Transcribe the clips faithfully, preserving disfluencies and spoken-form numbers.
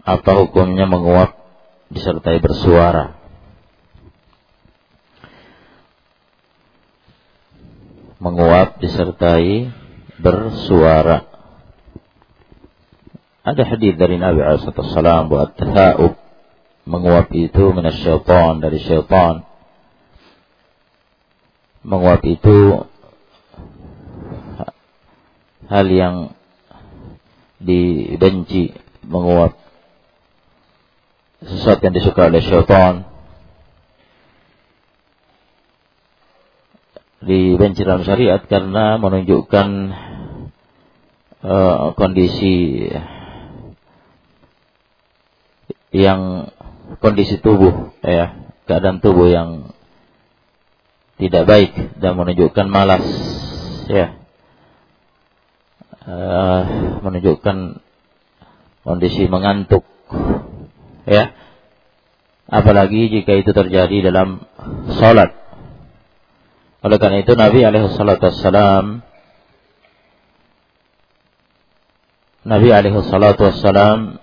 Apa hukumnya menguap disertai bersuara? Menguap disertai bersuara. Ada hadis dari Nabi alaihi wasallam bahwa at-tatha'ub, menguap itu minasyaitan, dari syaitan. Menguap itu hal yang dibenci, menguap sesuatu yang disuka oleh syaitan, dibenci dalam syariat karena menunjukkan uh, kondisi yang kondisi tubuh, ya, keadaan tubuh yang tidak baik dan menunjukkan malas, ya, uh, menunjukkan kondisi mengantuk, ya, apalagi jika itu terjadi dalam salat. Oleh karena itu Nabi alaihi salatu wassalam Nabi alaihi salatu wassalam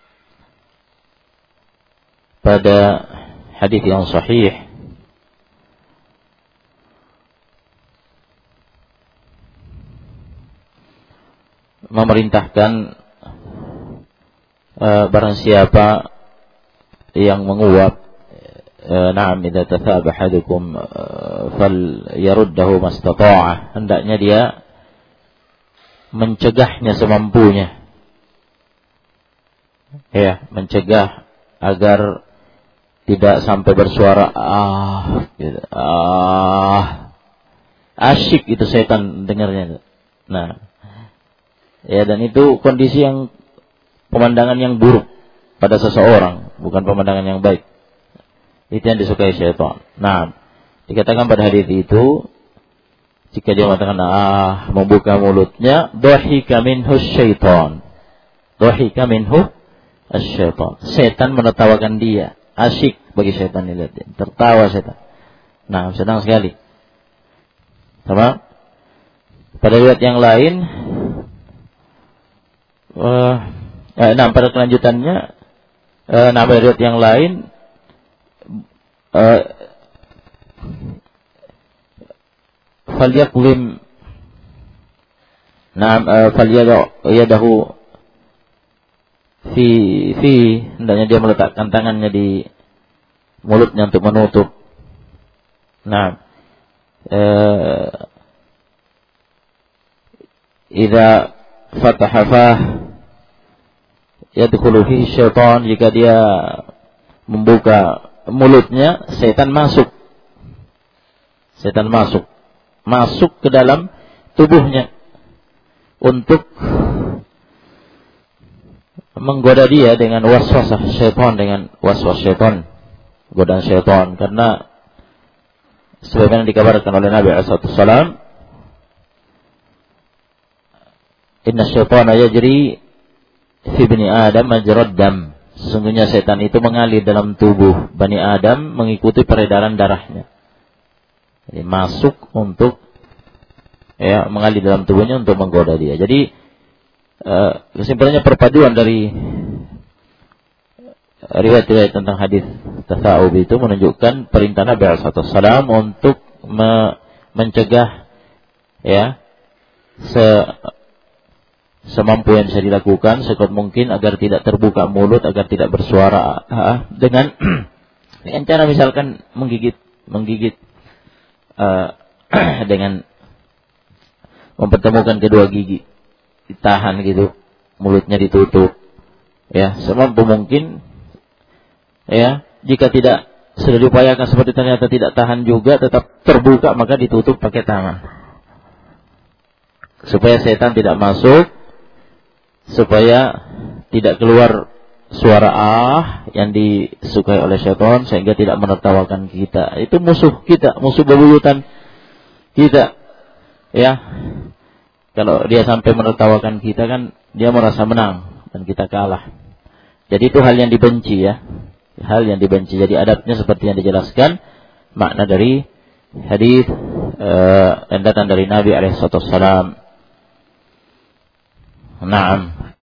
pada hadis yang sahih memerintahkan uh, barang siapa yang menguap, uh, na'am idza tathaba ahadukum uh, falyaruddahu mastata'a, hendaknya dia mencegahnya semampunya, ya, mencegah agar tidak sampai bersuara ah gitu, ah asyik itu setan dengarnya. Nah, ya, dan itu kondisi yang pemandangan yang buruk pada seseorang, bukan pemandangan yang baik. Itu yang disukai syaitan. Nah, dikatakan pada hadis itu, jika dia mengatakan ah, membuka mulutnya, dhahika minhu syaitan. Dhahika minhu syaitan. Setan menertawakan dia. Asyik bagi setan dilihat dia. Tertawa setan. Nah, senang sekali. Sama? Pada riwayat yang lain, Uh, eh, nah pada kelanjutannya, uh, nah pada riwayat yang lain, uh, falyaqlim, nah uh, falyadahu fi fi, hendaknya dia meletakkan tangannya di mulutnya untuk menutup. Nah, uh, idza fataha fah yadkhulu fihi syaitan, jika dia membuka mulutnya, setan masuk. Setan masuk. Masuk ke dalam tubuhnya untuk menggoda dia dengan waswasah syaitan, dengan waswas syaitan, godaan syaitan. Karena sebagaimana dikabarkan oleh Nabi alaihi wasallam, inna syaitana yajri fi bani Adam majrad dam. Sesungguhnya setan itu mengalir dalam tubuh Bani Adam mengikuti peredaran darahnya. Jadi masuk untuk, ya, mengalir dalam tubuhnya untuk menggoda dia. Jadi uh, kesimpulannya perpaduan dari riwayat-riwayat tentang hadis tatha'ub itu menunjukkan perintah Nabi alaihi wasallam untuk me- mencegah, ya, se semampu yang bisa dilakukan sekuat mungkin agar tidak terbuka mulut, agar tidak bersuara ah, dengan dengan cara misalkan menggigit menggigit uh, dengan mempertemukan kedua gigi, ditahan gitu, mulutnya ditutup, ya, semampu mungkin, ya. Jika tidak sudah diupayakan seperti ternyata tidak tahan juga, tetap terbuka, maka ditutup pakai tangan supaya setan tidak masuk, supaya tidak keluar suara ah yang disukai oleh syaitan, sehingga tidak menertawakan kita. Itu musuh kita, musuh bebuyutan kita, ya. Kalau dia sampai menertawakan kita, kan dia merasa menang dan kita kalah. Jadi itu hal yang dibenci, ya, hal yang dibenci. Jadi adabnya seperti yang dijelaskan makna dari hadis uh, yang datang dari Nabi alaihi wasallam. Naam.